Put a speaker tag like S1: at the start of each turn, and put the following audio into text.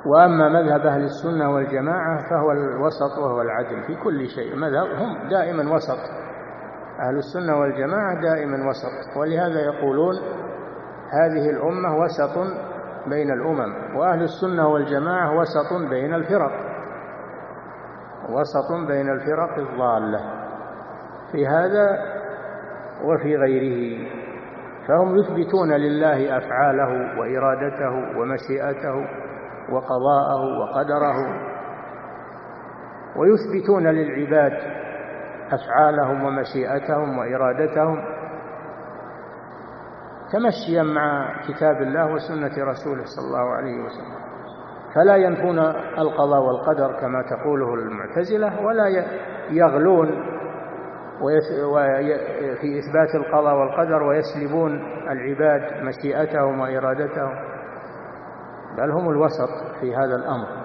S1: وأما مذهب أهل السنة والجماعة فهو الوسط وهو العدل في كل شيء. مذهبهم دائما وسط، أهل السنة والجماعة دائما وسط، ولهذا يقولون هذه الأمة وسط بين الأمم، وأهل السنة والجماعة وسط بين الفرق، وسط بين الفرق الضالة في هذا وفي غيره. فهم يثبتون لله أفعاله وإرادته ومشيئته وقضاءه وقدره، ويثبتون للعباد أفعالهم ومشيئتهم وإرادتهم تمشيا مع كتاب الله وسنة رسوله صلى الله عليه وسلم، فلا ينفون القضاء والقدر كما تقوله المعتزلة، ولا يغلون في إثبات القضاء والقدر ويسلبون العباد مشيئتهم وإرادتهم، بل هم الوسط في هذا الأمر.